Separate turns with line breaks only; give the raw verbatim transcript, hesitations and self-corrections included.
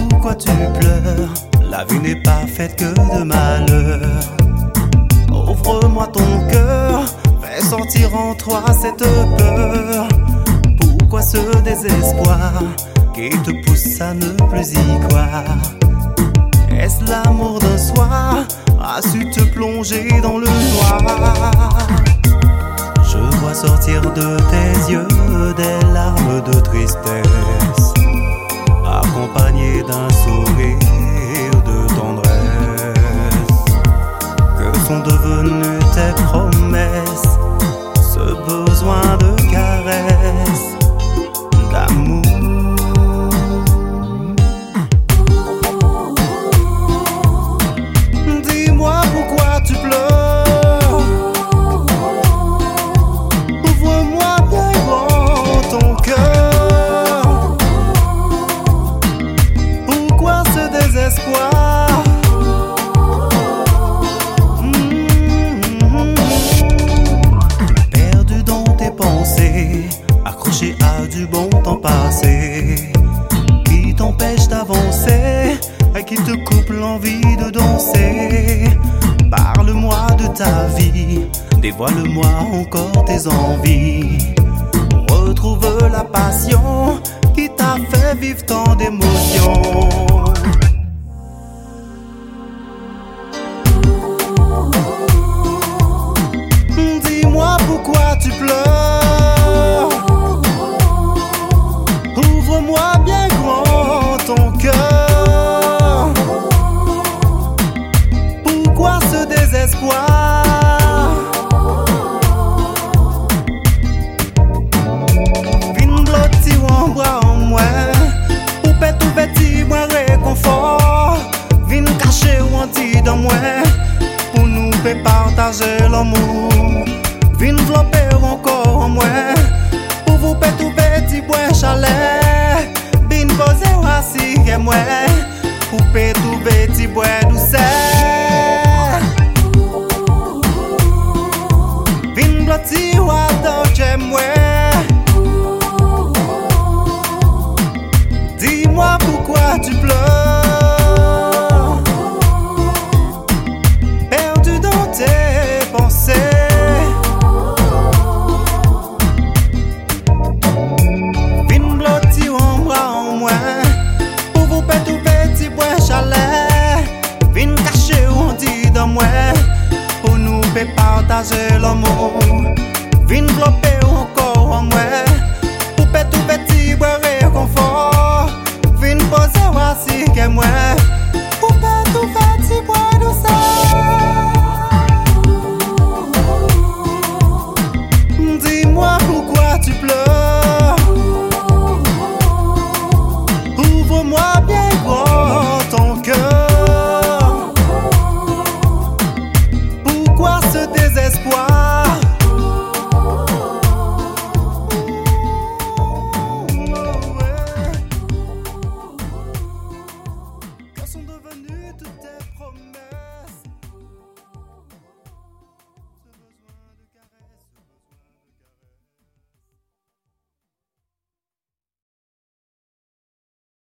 pourquoi tu pleures? La vie n'est pas faite que de malheur. Ouvre-moi ton cœur, fais sortir en toi cette peur. Pourquoi ce désespoir qui te pousse à ne plus y croire? Est-ce l'amour d'un soir a su te plonger dans le noir? Je vois sortir de tes yeux des larmes de tristesse, accompagnées d'un sourire de tendresse. Que sont devenues tes promesses, ce besoin de caresses, d'amour? Dis-moi pourquoi tu pleures. Ouvre-moi bien grand ton cœur. Pourquoi ce désespoir? Mmh. Perdu dans tes pensées, accroché à du bon temps passé, qui t'empêche d'avancer et qui te coupe l'envie de danser. Parle-moi de ta vie, dévoile-moi encore tes envies. Retrouve la passion qui t'a fait vivre tant d'émotions. Dis-moi pourquoi tu pleures. Ouvre-moi bien grand ton cœur. Pourquoi ce désespoir? Vin blotti ou en bras en moi, ou pète ou vêti moi réconfort. Vin caché ou en dit dans moi, pour nous faire partager l'amour. Vin flopper encore en moi, pour vous pète ou vêti bois chalet. Vin poser ou assis et moi, pour pète ou vêti bois douceur. Vin blotti ou adore j'aime moi. Dis-moi pourquoi tu pleures. Perdu dans tes pensées. Vin blotti ou en bras en moi, pour vous pète ou petit bois chalet. Vin caché ou on dit dans moi, pour nous faire partager l'amour. Vin flopper